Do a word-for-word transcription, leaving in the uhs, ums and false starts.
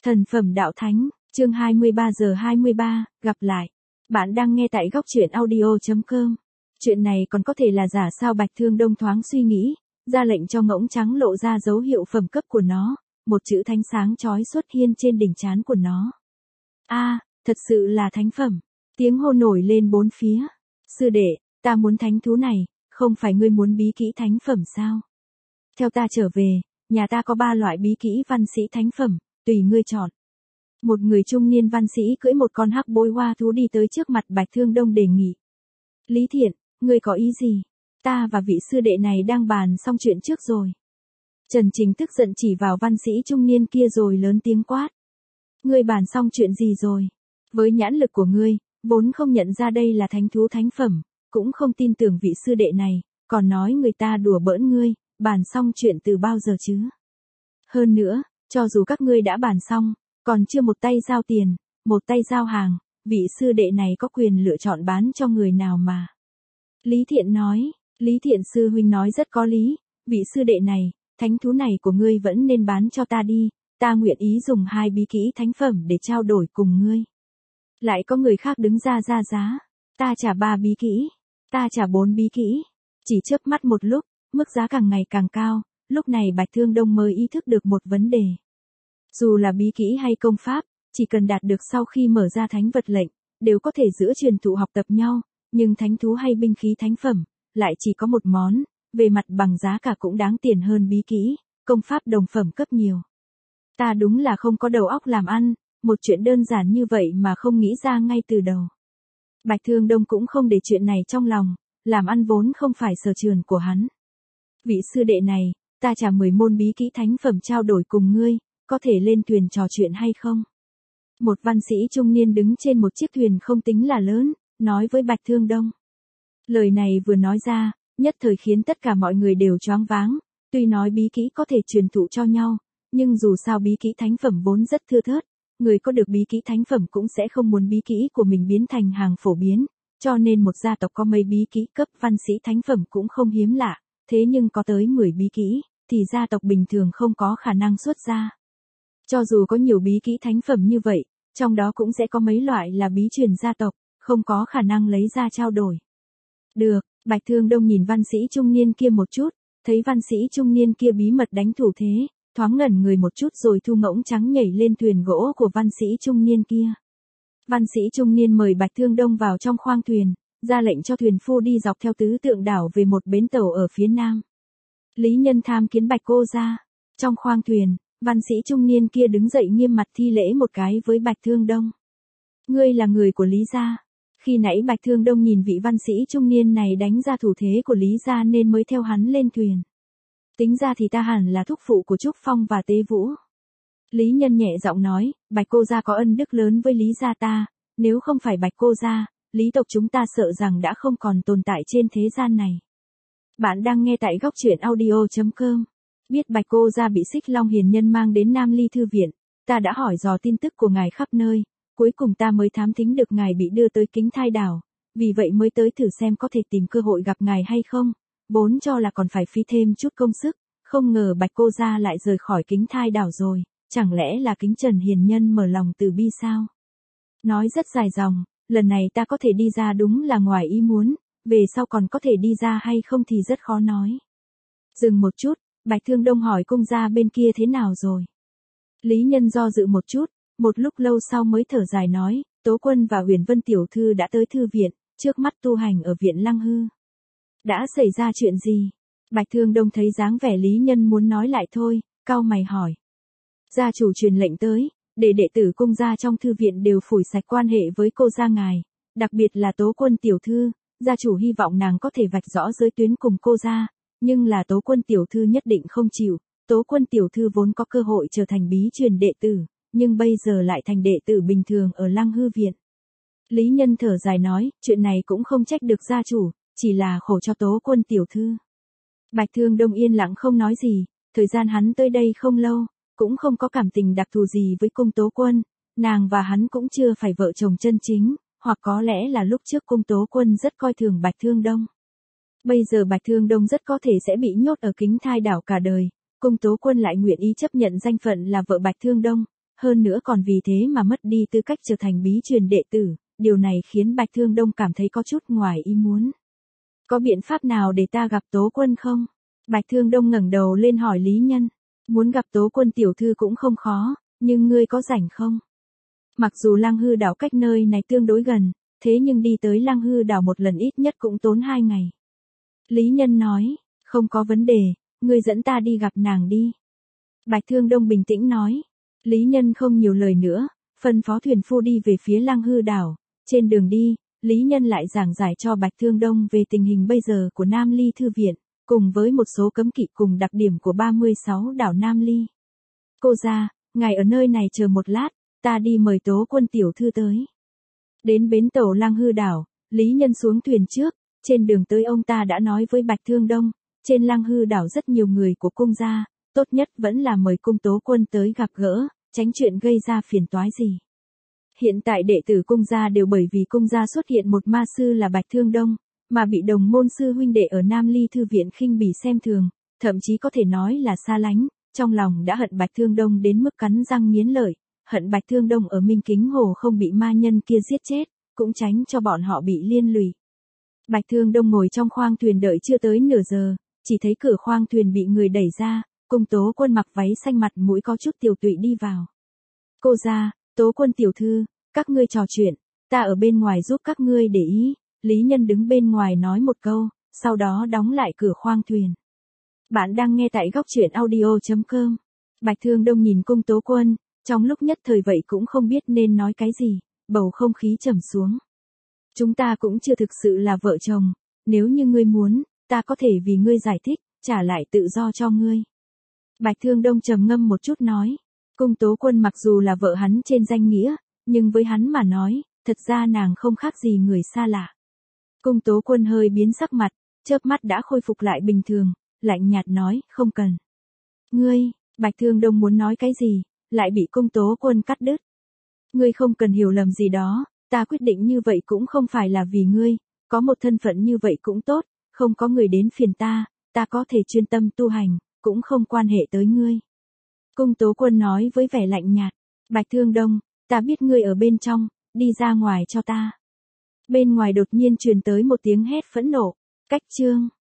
Thần phẩm đạo thánh, chương hai mươi ba giờ hai mươi ba, gặp lại. Bạn đang nghe tại góc truyện audio chấm com. Chuyện này còn có thể là giả sao? Bạch Thương Đông thoáng suy nghĩ, ra lệnh cho ngỗng trắng lộ ra dấu hiệu phẩm cấp của nó, một chữ thánh sáng chói xuất hiện trên đỉnh trán của nó. A, à, thật sự là thánh phẩm. Tiếng hô nổi lên bốn phía. Sư đệ, ta muốn thánh thú này, không phải ngươi muốn bí kỹ thánh phẩm sao? Theo ta trở về, nhà ta có ba loại bí kỹ văn sĩ thánh phẩm, tùy ngươi chọn. Một người trung niên văn sĩ cưỡi một con hắc bối hoa thú đi tới trước mặt Bạch Thương Đông đề nghị. Lý Thiện, ngươi có ý gì? Ta và vị sư đệ này đang bàn xong chuyện trước rồi. Trần Trình tức giận chỉ vào văn sĩ trung niên kia rồi lớn tiếng quát. Ngươi bàn xong chuyện gì rồi? Với nhãn lực của ngươi, vốn không nhận ra đây là thánh thú thánh phẩm, cũng không tin tưởng vị sư đệ này, còn nói người ta đùa bỡn ngươi, bàn xong chuyện từ bao giờ chứ? Hơn nữa, cho dù các ngươi đã bàn xong, còn chưa một tay giao tiền, một tay giao hàng, vị sư đệ này có quyền lựa chọn bán cho người nào mà. Lý Thiện nói, Lý Thiện sư huynh nói rất có lý, vị sư đệ này, thánh thú này của ngươi vẫn nên bán cho ta đi, ta nguyện ý dùng hai bí kỹ thánh phẩm để trao đổi cùng ngươi. Lại có người khác đứng ra ra giá, ta trả ba bí kỹ, ta trả bốn bí kỹ, chỉ chớp mắt một lúc, mức giá càng ngày càng cao, lúc này Bạch Thương Đông mới ý thức được một vấn đề. Dù là bí kỹ hay công pháp, chỉ cần đạt được sau khi mở ra thánh vật lệnh, đều có thể giữa truyền thụ học tập nhau, nhưng thánh thú hay binh khí thánh phẩm, lại chỉ có một món, về mặt bằng giá cả cũng đáng tiền hơn bí kỹ, công pháp đồng phẩm cấp nhiều. Ta đúng là không có đầu óc làm ăn, một chuyện đơn giản như vậy mà không nghĩ ra ngay từ đầu. Bạch Thương Đông cũng không để chuyện này trong lòng, làm ăn vốn không phải sở trường của hắn. Vị sư đệ này, ta trả mười môn bí kỹ thánh phẩm trao đổi cùng ngươi, có thể lên thuyền trò chuyện hay không? Một văn sĩ trung niên đứng trên một chiếc thuyền không tính là lớn, nói với Bạch Thương Đông. Lời này vừa nói ra, nhất thời khiến tất cả mọi người đều choáng váng, tuy nói bí kỹ có thể truyền thụ cho nhau, nhưng dù sao bí kỹ thánh phẩm vốn rất thưa thớt, người có được bí kỹ thánh phẩm cũng sẽ không muốn bí kỹ của mình biến thành hàng phổ biến, cho nên một gia tộc có mấy bí kỹ cấp văn sĩ thánh phẩm cũng không hiếm lạ, thế nhưng có tới mười bí kỹ, thì gia tộc bình thường không có khả năng xuất ra. Cho dù có nhiều bí kỹ thánh phẩm như vậy, trong đó cũng sẽ có mấy loại là bí truyền gia tộc, không có khả năng lấy ra trao đổi. Được, Bạch Thương Đông nhìn văn sĩ trung niên kia một chút, thấy văn sĩ trung niên kia bí mật đánh thủ thế, thoáng ngẩn người một chút rồi thu ngỗng trắng nhảy lên thuyền gỗ của văn sĩ trung niên kia. Văn sĩ trung niên mời Bạch Thương Đông vào trong khoang thuyền, ra lệnh cho thuyền phu đi dọc theo tứ tượng đảo về một bến tàu ở phía nam. Lý Nhân tham kiến Bạch cô ra. Trong khoang thuyền, văn sĩ trung niên kia đứng dậy nghiêm mặt thi lễ một cái với Bạch Thương Đông. Ngươi là người của Lý gia. Khi nãy Bạch Thương Đông nhìn vị văn sĩ trung niên này đánh ra thủ thế của Lý gia nên mới theo hắn lên thuyền. Tính ra thì ta hẳn là thúc phụ của Trúc Phong và Tế Vũ. Lý Nhân nhẹ giọng nói, Bạch cô gia có ân đức lớn với Lý gia ta, nếu không phải Bạch cô gia, Lý tộc chúng ta sợ rằng đã không còn tồn tại trên thế gian này. Bạn đang nghe tại góc truyện audio chấm com. Biết Bạch cô gia bị Xích Long hiền nhân mang đến Nam Ly thư viện, ta đã hỏi dò tin tức của ngài khắp nơi, cuối cùng ta mới thám thính được ngài bị đưa tới Kính Thai đảo, vì vậy mới tới thử xem có thể tìm cơ hội gặp ngài hay không, vốn cho là còn phải phí thêm chút công sức, không ngờ Bạch cô gia lại rời khỏi Kính Thai đảo rồi, chẳng lẽ là Kính Trần hiền nhân mở lòng từ bi sao? Nói rất dài dòng, lần này ta có thể đi ra đúng là ngoài ý muốn, về sau còn có thể đi ra hay không thì rất khó nói. Dừng một chút, Bạch Thương Đông hỏi cung gia bên kia thế nào rồi? Lý Nhân do dự một chút, một lúc lâu sau mới thở dài nói, Tố Quân và Huyền Vân tiểu thư đã tới thư viện, trước mắt tu hành ở viện Lăng Hư. Đã xảy ra chuyện gì? Bạch Thương Đông thấy dáng vẻ Lý Nhân muốn nói lại thôi, cau mày hỏi. Gia chủ truyền lệnh tới, để đệ tử cung gia trong thư viện đều phủi sạch quan hệ với cô gia ngài, đặc biệt là Tố Quân tiểu thư, gia chủ hy vọng nàng có thể vạch rõ giới tuyến cùng cô gia, nhưng là Tố Quân tiểu thư nhất định không chịu, Tố Quân tiểu thư vốn có cơ hội trở thành bí truyền đệ tử, nhưng bây giờ lại thành đệ tử bình thường ở Lăng Hư viện. Lý Nhân thở dài nói, chuyện này cũng không trách được gia chủ, chỉ là khổ cho Tố Quân tiểu thư. Bạch Thương Đông yên lặng không nói gì, thời gian hắn tới đây không lâu, cũng không có cảm tình đặc thù gì với cung Tố Quân, nàng và hắn cũng chưa phải vợ chồng chân chính, hoặc có lẽ là lúc trước cung Tố Quân rất coi thường Bạch Thương Đông. Bây giờ Bạch Thương Đông rất có thể sẽ bị nhốt ở Kính Thai đảo cả đời, cung Tố Quân lại nguyện ý chấp nhận danh phận là vợ Bạch Thương Đông, hơn nữa còn vì thế mà mất đi tư cách trở thành bí truyền đệ tử, điều này khiến Bạch Thương Đông cảm thấy có chút ngoài ý muốn. Có biện pháp nào để ta gặp Tố Quân không? Bạch Thương Đông ngẩng đầu lên hỏi Lý Nhân. Muốn gặp Tố Quân tiểu thư cũng không khó, nhưng ngươi có rảnh không? Mặc dù Lăng Hư đảo cách nơi này tương đối gần, thế nhưng đi tới Lăng Hư đảo một lần ít nhất cũng tốn hai ngày. Lý Nhân nói, không có vấn đề, ngươi dẫn ta đi gặp nàng đi. Bạch Thương Đông bình tĩnh nói. Lý Nhân không nhiều lời nữa, phân phó thuyền phu đi về phía Lăng Hư đảo. Trên đường đi, Lý Nhân lại giảng giải cho Bạch Thương Đông về tình hình bây giờ của Nam Ly Thư Viện, cùng với một số cấm kỵ cùng đặc điểm của ba mươi sáu đảo Nam Ly. Cô gia, ngài ở nơi này chờ một lát, ta đi mời Tố Quân tiểu thư tới. Đến bến tàu Lăng Hư đảo, Lý Nhân xuống thuyền trước, trên đường tới ông ta đã nói với Bạch Thương Đông, trên Lăng Hư đảo rất nhiều người của cung gia, tốt nhất vẫn là mời cung Tố Quân tới gặp gỡ, tránh chuyện gây ra phiền toái gì. Hiện tại đệ tử cung gia đều bởi vì cung gia xuất hiện một ma sư là Bạch Thương Đông, mà bị đồng môn sư huynh đệ ở Nam Ly Thư Viện khinh bỉ xem thường, thậm chí có thể nói là xa lánh, trong lòng đã hận Bạch Thương Đông đến mức cắn răng nghiến lợi, hận Bạch Thương Đông ở Minh Kính Hồ không bị ma nhân kia giết chết, cũng tránh cho bọn họ bị liên lụy. Bạch Thương Đông ngồi trong khoang thuyền đợi chưa tới nửa giờ, chỉ thấy cửa khoang thuyền bị người đẩy ra, cung Tố Quân mặc váy xanh mặt mũi có chút tiều tụy đi vào. Cô gia, Tố Quân tiểu thư, các ngươi trò chuyện, ta ở bên ngoài giúp các ngươi để ý. Lý Nhân đứng bên ngoài nói một câu, sau đó đóng lại cửa khoang thuyền. Bạn đang nghe tại góc truyện audio chấm com. Bạch Thương Đông nhìn cung Tố Quân, trong lúc nhất thời vậy cũng không biết nên nói cái gì, bầu không khí trầm xuống. Chúng ta cũng chưa thực sự là vợ chồng, nếu như ngươi muốn, ta có thể vì ngươi giải thích, trả lại tự do cho ngươi. Bạch Thương Đông trầm ngâm một chút nói, cung Tố Quân mặc dù là vợ hắn trên danh nghĩa, nhưng với hắn mà nói, thật ra nàng không khác gì người xa lạ. Cung Tố Quân hơi biến sắc mặt, chớp mắt đã khôi phục lại bình thường, lạnh nhạt nói, không cần. Ngươi, Bạch Thương Đông muốn nói cái gì, lại bị cung Tố Quân cắt đứt. Ngươi không cần hiểu lầm gì đó, ta quyết định như vậy cũng không phải là vì ngươi, có một thân phận như vậy cũng tốt, không có người đến phiền ta, ta có thể chuyên tâm tu hành, cũng không quan hệ tới ngươi. Cung Tố Quân nói với vẻ lạnh nhạt, Bạch Thương Đông, ta biết ngươi ở bên trong, đi ra ngoài cho ta. Bên ngoài đột nhiên truyền tới một tiếng hét phẫn nộ, cách chương.